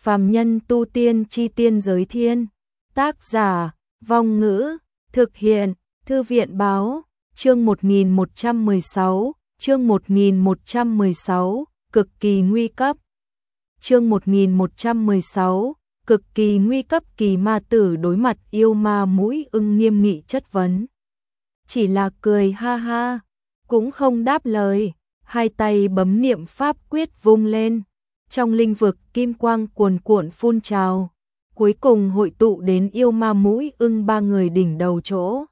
Phàm nhân tu tiên chi tiên giới thiên. Tác giả, Vong Ngữ, thực hiện, Thư viện báo, chương 1116, chương 1116, cực kỳ nguy cấp. Chương 1116, cực kỳ nguy cấp. Kỳ ma tử đối mặt yêu ma mũi ưng nghiêm nghị chất vấn. Chỉ là cười ha ha, cũng không đáp lời, hai tay bấm niệm pháp quyết vung lên. Trong linh vực kim quang cuồn cuộn phun trào, cuối cùng hội tụ đến yêu ma mũi ưng ba người đỉnh đầu chỗ.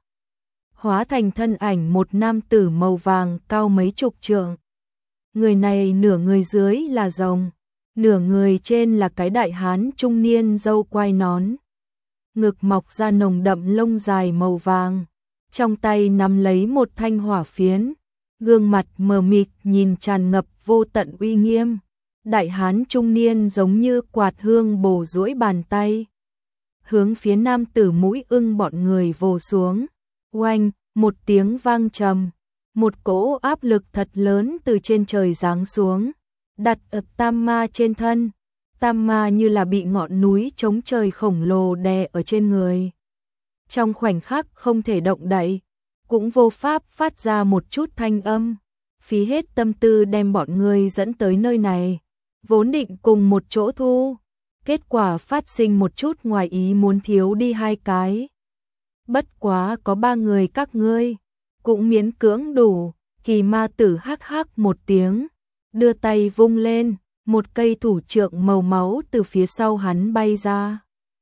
Hóa thành thân ảnh một nam tử màu vàng cao mấy chục trượng. Người này nửa người dưới là rồng, nửa người trên là cái đại hán trung niên râu quai nón. Ngực mọc ra nồng đậm lông dài màu vàng, trong tay nắm lấy một thanh hỏa phiến, gương mặt mờ mịt nhìn tràn ngập vô tận uy nghiêm. Đại hán trung niên giống như quạt hương bổ duỗi bàn tay, hướng phía nam tử mũi ưng bọn người vồ xuống. Oanh, một tiếng vang trầm, một cỗ áp lực thật lớn từ trên trời giáng xuống, đặt ở tam ma trên thân. Tam ma như là bị ngọn núi chống trời khổng lồ đè ở trên người. Trong khoảnh khắc không thể động đậy, cũng vô pháp phát ra một chút thanh âm, phí hết tâm tư đem bọn người dẫn tới nơi này. Vốn định cùng một chỗ thu, kết quả phát sinh một chút ngoài ý muốn, thiếu đi hai cái. Bất quá có ba người các ngươi, cũng miễn cưỡng đủ. Kỳ ma tử hắc hắc một tiếng, đưa tay vung lên, một cây thủ trượng màu máu từ phía sau hắn bay ra.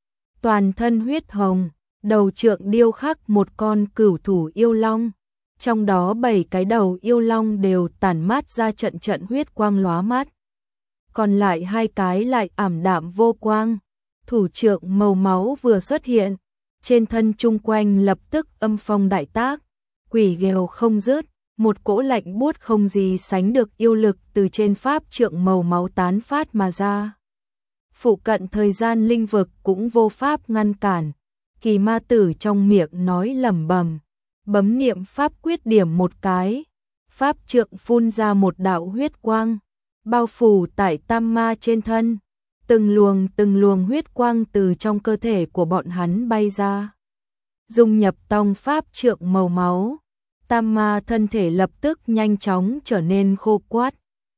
Toàn thân huyết hồng, đầu trượng điêu khắc một con cửu thủ yêu long, trong đó 7 cái đầu yêu long đều tản mát ra trận trận huyết quang lóa mắt. Còn lại hai cái lại ảm đạm vô quang. Thủ trượng màu máu vừa xuất hiện, trên thân chung quanh lập tức âm phong đại tác, quỷ ghèo không dứt, một cỗ lạnh buốt không gì sánh được yêu lực từ trên pháp trượng màu máu tán phát mà ra. Phụ cận thời gian linh vực cũng vô pháp ngăn cản. Kỳ ma tử trong miệng nói lẩm bẩm, bấm niệm pháp quyết điểm một cái, pháp trượng phun ra một đạo huyết quang, bao phủ tại tam ma trên thân. Từng luồng huyết quang từ trong cơ thể của bọn hắn bay ra, dung nhập tông pháp trượng màu máu. Tam ma thân thể lập tức nhanh chóng trở nên khô quắt,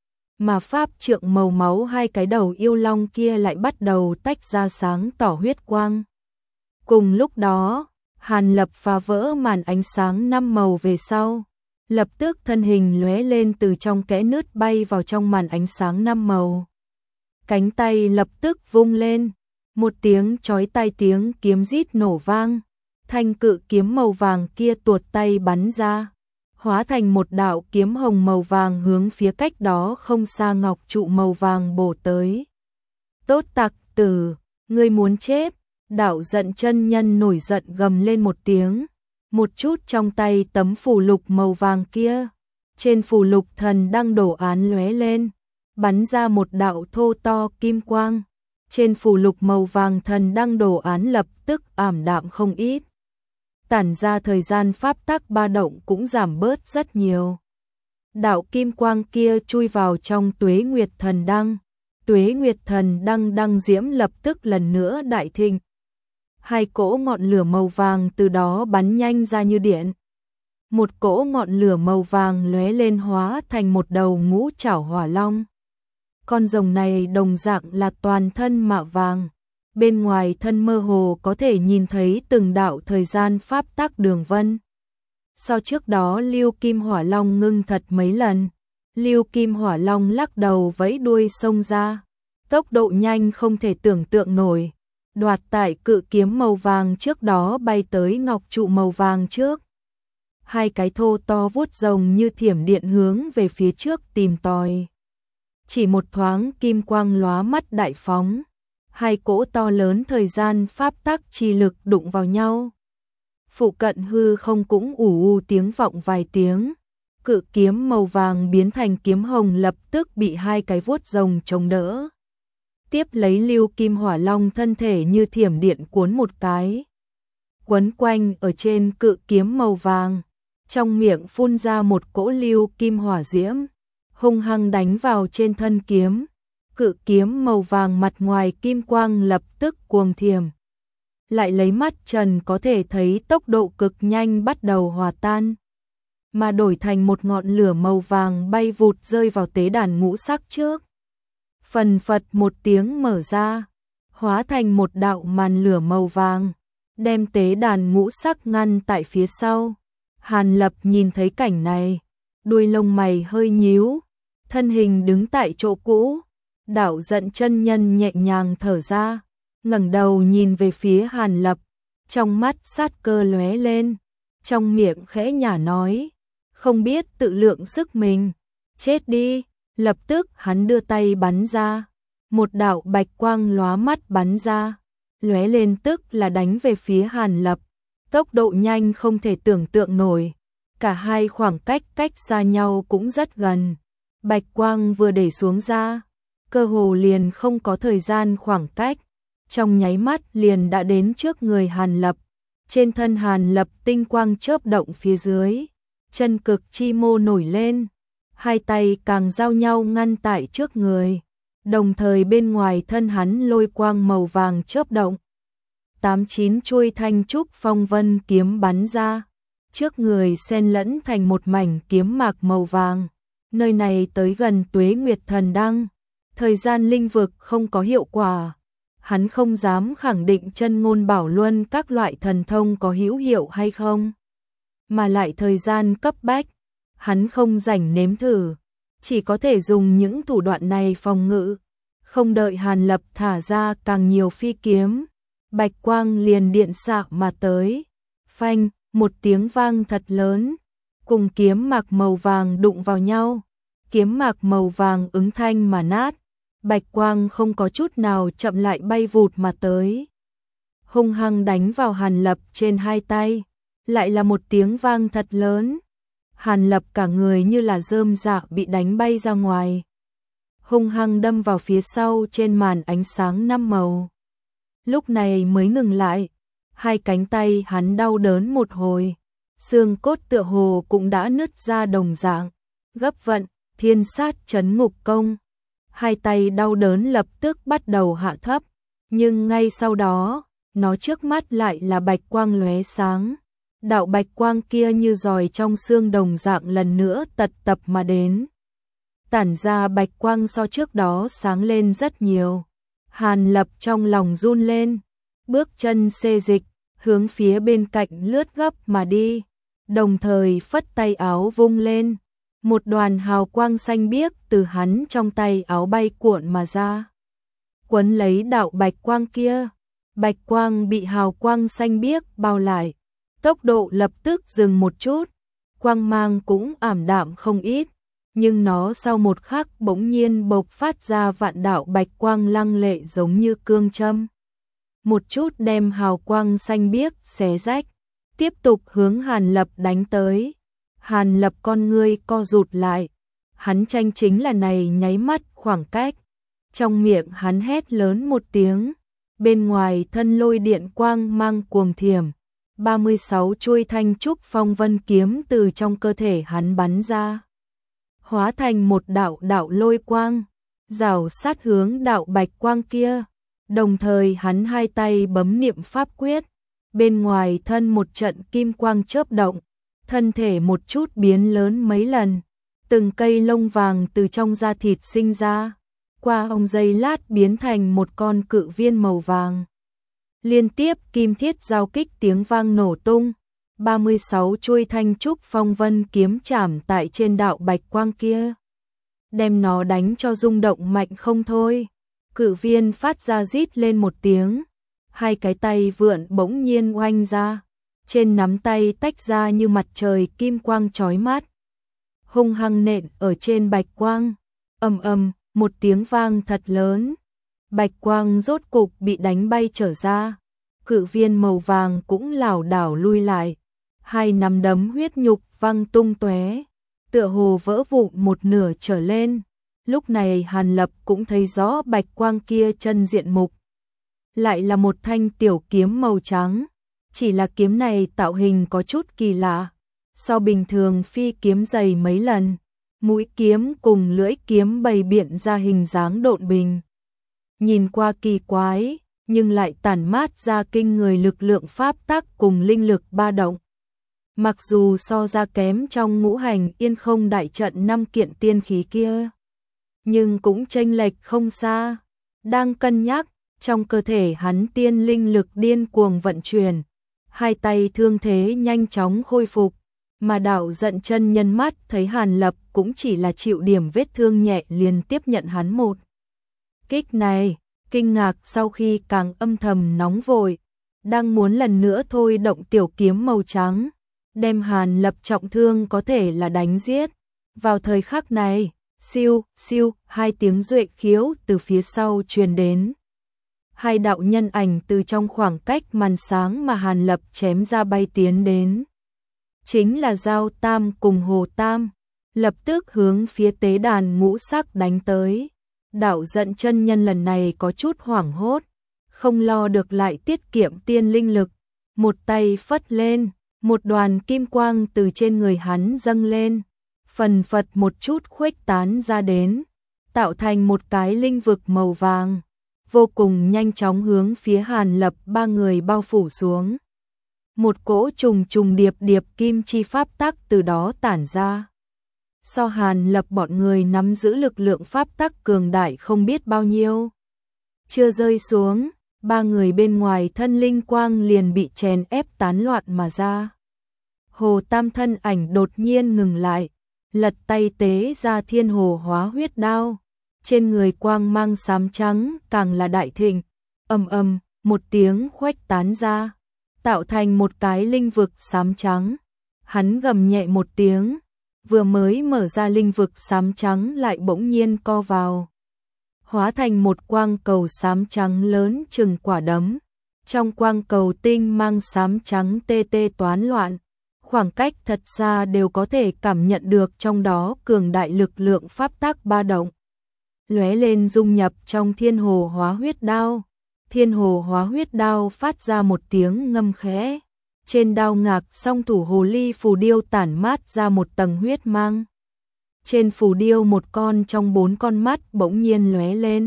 mà pháp trượng màu máu hai cái đầu yêu long kia lại bắt đầu tách ra sáng tỏ huyết quang. Cùng lúc đó, Hàn Lập phá vỡ màn ánh sáng 5 màu về sau, lập tức thân hình lóe lên từ trong kẽ nứt bay vào trong màn ánh sáng 5 màu. Cánh tay lập tức vung lên, một tiếng chói tai tiếng kiếm rít nổ vang, thanh cự kiếm màu vàng kia tuột tay bắn ra, hóa thành một đạo kiếm hồng màu vàng hướng phía cách đó không xa ngọc trụ màu vàng bổ tới. Tốt tặc tử, ngươi muốn chết! Đạo Giận chân nhân nổi giận gầm lên một tiếng, một chút trong tay tấm phù lục màu vàng kia, trên phù lục thần đăng đồ án lóe lên, bắn ra một đạo thô to kim quang. Trên phù lục màu vàng thần đăng đồ án lập tức ảm đạm không ít, tản ra thời gian pháp tắc ba động cũng giảm bớt rất nhiều. Đạo kim quang kia chui vào trong Tuế Nguyệt thần đăng, Tuế Nguyệt thần đăng đăng diễm lập tức lần nữa đại thịnh. Hai cỗ ngọn lửa màu vàng từ đó bắn nhanh ra như điện. Một cỗ ngọn lửa màu vàng lóe lên hóa thành một đầu ngũ trảo hỏa long. Con rồng này đồng dạng là toàn thân mạ vàng, bên ngoài thân mơ hồ có thể nhìn thấy từng đạo thời gian pháp tắc đường vân. Sau trước đó Lưu Kim Hỏa Long ngưng thật mấy lần, Lưu Kim Hỏa Long lắc đầu vẫy đuôi xông ra, tốc độ nhanh không thể tưởng tượng nổi, đoạt tại cự kiếm màu vàng trước đó bay tới ngọc trụ màu vàng trước. Hai cái thô to vuốt rồng như thiểm điện hướng về phía trước tìm tòi. Chỉ một thoáng kim quang lóa mắt đại phóng, hai cỗ to lớn thời gian pháp tắc chi lực đụng vào nhau. Phụ cận hư không cũng ù tiếng vọng vài tiếng, cự kiếm màu vàng biến thành kiếm hồng lập tức bị hai cái vuốt rồng chống đỡ. Tiếp lấy Lưu Kim Hỏa Long thân thể như thiểm điện cuốn một cái, quấn quanh ở trên cự kiếm màu vàng, trong miệng phun ra một cỗ lưu kim hỏa diễm, hung hăng đánh vào trên thân kiếm. cự kiếm màu vàng mặt ngoài kim quang lập tức cuồng thiểm. Lại lấy mắt trần có thể thấy tốc độ cực nhanh bắt đầu hòa tan, mà đổi thành một ngọn lửa màu vàng bay vụt rơi vào tế đàn ngũ sắc trước. Phần phật một tiếng mở ra, hóa thành một đạo màn lửa màu vàng, đem tế đàn ngũ sắc ngăn tại phía sau. Hàn Lập nhìn thấy cảnh này, đuôi lông mày hơi nhíu, thân hình đứng tại chỗ cũ. Đạo Giận chân nhân nhẹ nhàng thở ra, ngẩng đầu nhìn về phía Hàn Lập, trong mắt sát cơ lóe lên, trong miệng khẽ nhả nói, không biết tự lượng sức mình, chết đi. Lập tức hắn đưa tay bắn ra, một đạo bạch quang lóa mắt bắn ra, lóe lên tức là đánh về phía Hàn Lập, tốc độ nhanh không thể tưởng tượng nổi, cả hai khoảng cách xa nhau cũng rất gần. Bạch quang vừa để xuống ra, cơ hồ liền không có thời gian khoảng cách, trong nháy mắt liền đã đến trước người Hàn Lập. Trên thân Hàn Lập tinh quang chớp động phía dưới, chân cực chi mô nổi lên, hai tay càng giao nhau ngăn tại trước người, đồng thời bên ngoài thân hắn lôi quang màu vàng chớp động. 8-9 chuôi thanh trúc phong vân kiếm bắn ra, trước người xen lẫn thành một mảnh kiếm mạc màu vàng. Nơi này tới gần Tuế Nguyệt Thần Đăng, thời gian linh vực không có hiệu quả. Hắn không dám khẳng định chân ngôn bảo luân các loại thần thông có hữu hiệu hay không, mà lại thời gian cấp bách, hắn không rảnh nếm thử, chỉ có thể dùng những thủ đoạn này phòng ngự. Không đợi Hàn Lập thả ra càng nhiều phi kiếm, bạch quang liền điện xạ mà tới. Phanh, một tiếng vang thật lớn, cùng kiếm mạc màu vàng đụng vào nhau, kiếm mạc màu vàng ứng thanh mà nát, bạch quang không có chút nào chậm lại bay vụt mà tới, hung hăng đánh vào Hàn Lập trên hai tay, lại là một tiếng vang thật lớn. Hàn Lập cả người như là rơm rạ bị đánh bay ra ngoài, hung hăng đâm vào phía sau trên màn ánh sáng năm màu. Lúc này mới ngừng lại, hai cánh tay hắn đau đớn một hồi, xương cốt tựa hồ cũng đã nứt ra đồng dạng. Gấp vận, thiên sát chấn ngục công. Hai tay đau đớn lập tức bắt đầu hạ thấp, nhưng ngay sau đó, nó trước mắt lại là bạch quang lóe sáng. Đạo bạch quang kia như giòi trong xương đồng dạng lần nữa tập mà đến. Tản ra bạch quang so trước đó sáng lên rất nhiều. Hàn Lập trong lòng run lên, bước chân xê dịch, hướng phía bên cạnh lướt gấp mà đi, đồng thời phất tay áo vung lên. Một đoàn hào quang xanh biếc từ hắn trong tay áo bay cuộn mà ra, quấn lấy đạo bạch quang kia. Bạch quang bị hào quang xanh biếc bao lại, tốc độ lập tức dừng một chút, quang mang cũng ảm đạm không ít, nhưng nó sau một khắc bỗng nhiên bộc phát ra vạn đạo bạch quang lăng lệ giống như cương châm. Một chút đem hào quang xanh biếc xé rách, tiếp tục hướng Hàn Lập đánh tới. Hàn Lập con ngươi co rụt lại, hắn tranh chính là này nháy mắt khoảng cách. Trong miệng hắn hét lớn một tiếng, bên ngoài thân lôi điện quang mang cuồng thiểm, 36 chuôi thanh trúc phong vân kiếm từ trong cơ thể hắn bắn ra, hóa thành một đạo lôi quang, rảo sát hướng đạo bạch quang kia. Đồng thời hắn hai tay bấm niệm pháp quyết, bên ngoài thân một trận kim quang chớp động, thân thể một chút biến lớn mấy lần, từng cây lông vàng từ trong da thịt sinh ra, qua ông giây lát biến thành một con cự viên màu vàng. Liên tiếp kim thiết giao kích tiếng vang nổ tung, 36 chuôi thanh trúc phong vân kiếm chạm tại trên đạo bạch quang kia, đem nó đánh cho rung động mạnh không thôi. Cự viên phát ra rít lên một tiếng, hai cái tay vượn bỗng nhiên oanh ra, trên nắm tay tách ra như mặt trời kim quang chói mắt, hung hăng nện ở trên bạch quang. Ầm ầm, một tiếng vang thật lớn, bạch quang rốt cục bị đánh bay trở ra, cự viên màu vàng cũng lảo đảo lui lại, hai nắm đấm huyết nhục văng tung tóe, tựa hồ vỡ vụn một nửa trở lên. Lúc này Hàn Lập cũng thấy rõ bạch quang kia chân diện mục, lại là một thanh tiểu kiếm màu trắng, chỉ là kiếm này tạo hình có chút kỳ lạ, so bình thường phi kiếm dày mấy lần, mũi kiếm cùng lưỡi kiếm bày biện ra hình dáng độn bình. Nhìn qua kỳ quái, nhưng lại tản mát ra kinh người lực lượng pháp tắc cùng linh lực ba động. Mặc dù so ra kém trong ngũ hành yên không đại trận 5 kiện tiên khí kia, nhưng cũng chênh lệch không xa. Đang cân nhắc, trong cơ thể hắn tiên linh lực điên cuồng vận chuyển, hai tay thương thế nhanh chóng khôi phục, mà Đạo Giận chân nhân mắt thấy Hàn Lập cũng chỉ là chịu điểm vết thương nhẹ liền tiếp nhận hắn một kích này, kinh ngạc sau khi càng âm thầm nóng vội, đang muốn lần nữa thôi động tiểu kiếm màu trắng, đem Hàn Lập trọng thương có thể là đánh giết. Vào thời khắc này, siêu, siêu, hai tiếng duệ khiếu từ phía sau truyền đến. Hai đạo nhân ảnh từ trong khoảng cách màn sáng mà Hàn Lập chém ra bay tiến đến. Chính là Giao Tam cùng Hồ Tam, lập tức hướng phía tế đàn ngũ sắc đánh tới. Đạo Giận chân nhân lần này có chút hoảng hốt, không lo được lại tiết kiệm tiên linh lực, một tay phất lên, một đoàn kim quang từ trên người hắn dâng lên, phần phật một chút khuếch tán ra đến, tạo thành một cái linh vực màu vàng, vô cùng nhanh chóng hướng phía Hàn Lập ba người bao phủ xuống. Một cỗ trùng trùng điệp điệp kim chi pháp tắc từ đó tản ra. So Hàn Lập bọn người nắm giữ lực lượng pháp tắc cường đại không biết bao nhiêu. Chưa rơi xuống, ba người bên ngoài thân linh quang liền bị chèn ép tán loạn mà ra. Hồ Tam thân ảnh đột nhiên ngừng lại, lật tay tế ra thiên hồ hóa huyết đao. Trên người quang mang xám trắng càng là đại thịnh, ầm ầm, một tiếng khuếch tán ra, tạo thành một cái linh vực xám trắng. Hắn gầm nhẹ một tiếng, vừa mới mở ra linh vực xám trắng lại bỗng nhiên co vào, hóa thành một quang cầu xám trắng lớn chừng quả đấm. Trong quang cầu tinh mang xám trắng tê tê toán loạn, khoảng cách thật xa đều có thể cảm nhận được trong đó cường đại lực lượng pháp tắc ba động. Lóe lên dung nhập trong thiên hồ hóa huyết đao. Thiên hồ hóa huyết đao phát ra một tiếng ngâm khẽ. Trên đao ngạc song thủ hồ ly phù điêu tản mát ra một tầng huyết mang. Trên phù điêu một con trong 4 con mắt bỗng nhiên lóe lên,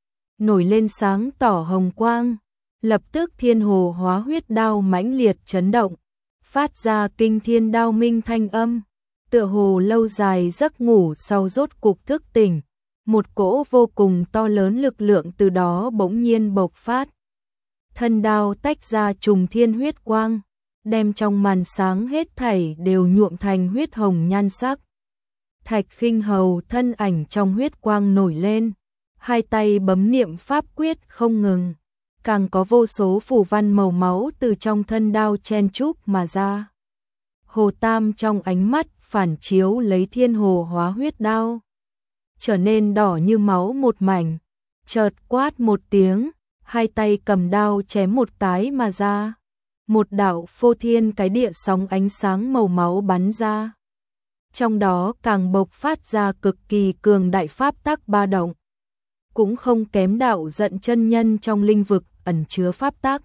nổi lên sáng tỏ hồng quang. Lập tức thiên hồ hóa huyết đao mãnh liệt chấn động, phát ra kinh thiên đao minh thanh âm. Tựa hồ lâu dài giấc ngủ sau rốt cục thức tỉnh, một cỗ vô cùng to lớn lực lượng từ đó bỗng nhiên bộc phát. Thân đao tách ra trùng thiên huyết quang, đem trong màn sáng hết thảy đều nhuộm thành huyết hồng nhan sắc. Thạch Khinh Hầu thân ảnh trong huyết quang nổi lên, hai tay bấm niệm pháp quyết không ngừng, càng có vô số phù văn màu máu từ trong thân đao chen chúc mà ra. Hồ Tam trong ánh mắt phản chiếu lấy thiên hồ hóa huyết đao, trở nên đỏ như máu một mảnh, chợt quát một tiếng, hai tay cầm đao chém một cái mà ra. Một đạo phô thiên cái địa sóng ánh sáng màu máu bắn ra. Trong đó càng bộc phát ra cực kỳ cường đại pháp tắc ba động. Cũng không kém Đạo Giận chân nhân trong linh vực ẩn chứa pháp tắc.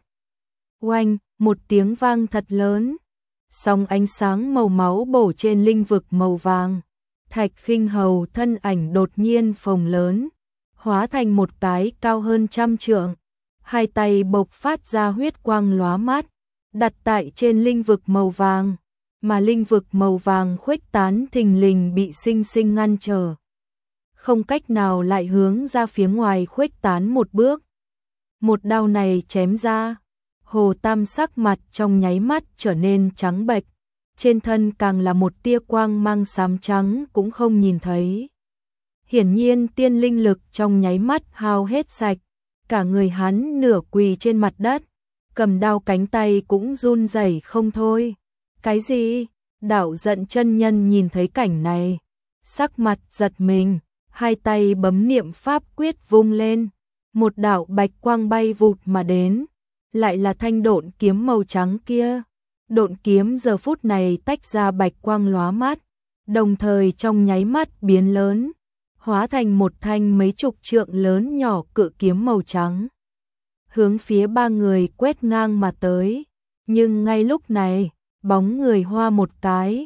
Oanh, một tiếng vang thật lớn. Sóng ánh sáng màu máu bổ trên linh vực màu vàng. Thạch Khinh Hầu thân ảnh đột nhiên phồng lớn, hóa thành một cái cao hơn 100 trượng. Hai tay bộc phát ra huyết quang lóa mắt, đặt tại trên linh vực màu vàng, mà linh vực màu vàng khuếch tán thình lình bị sinh sinh ngăn trở. Không cách nào lại hướng ra phía ngoài khuếch tán một bước. Một đao này chém ra, Hồ Tam sắc mặt trong nháy mắt trở nên trắng bệch, trên thân càng là một tia quang mang xám trắng cũng không nhìn thấy. Hiển nhiên tiên linh lực trong nháy mắt hao hết sạch, cả người hắn nửa quỳ trên mặt đất, cầm đao cánh tay cũng run rẩy không thôi. Cái gì? Đạo Giận chân nhân nhìn thấy cảnh này, sắc mặt giật mình, hai tay bấm niệm pháp quyết vung lên, một đạo bạch quang bay vụt mà đến, lại là thanh độn kiếm màu trắng kia. Độn kiếm giờ phút này tách ra bạch quang lóa mắt, đồng thời trong nháy mắt biến lớn, hóa thành một thanh mấy chục trượng lớn nhỏ cự kiếm màu trắng, hướng phía ba người quét ngang mà tới. Nhưng ngay lúc này, bóng người hoa một cái,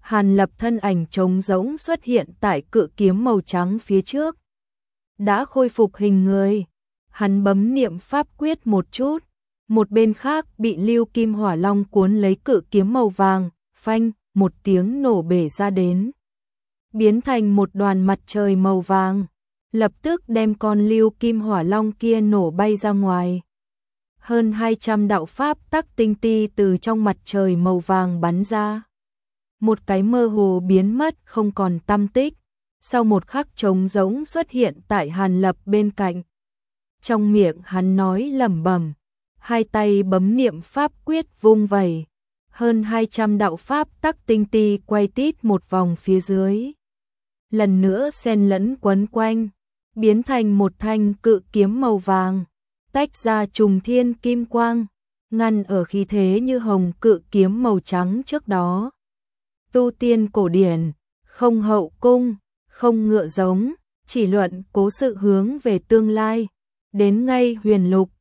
Hàn Lập thân ảnh trống rỗng xuất hiện tại cự kiếm màu trắng phía trước. Đã khôi phục hình người, hắn bấm niệm pháp quyết một chút, một bên khác bị lưu kim hỏa long cuốn lấy cự kiếm màu vàng, phanh, một tiếng nổ bể ra đến. Biến thành một đoàn mặt trời màu vàng, lập tức đem con lưu kim hỏa long kia nổ bay ra ngoài. Hơn 200 đạo pháp tắc tinh ti từ trong mặt trời màu vàng bắn ra. Một cái mơ hồ biến mất không còn tăm tích, sau một khắc trống rỗng xuất hiện tại Hàn Lập bên cạnh. Trong miệng hắn nói lẩm bẩm, hai tay bấm niệm pháp quyết vung vẩy, hơn 200 đạo pháp tắc tinh ti quay tít một vòng phía dưới. Lần nữa xen lẫn quấn quanh, biến thành một thanh cự kiếm màu vàng, tách ra trùng thiên kim quang, ngăn ở khí thế như hồng cự kiếm màu trắng trước đó. Tu tiên cổ điển, không hậu cung, không ngựa giống, chỉ luận cố sự hướng về tương lai, đến ngay huyền lục,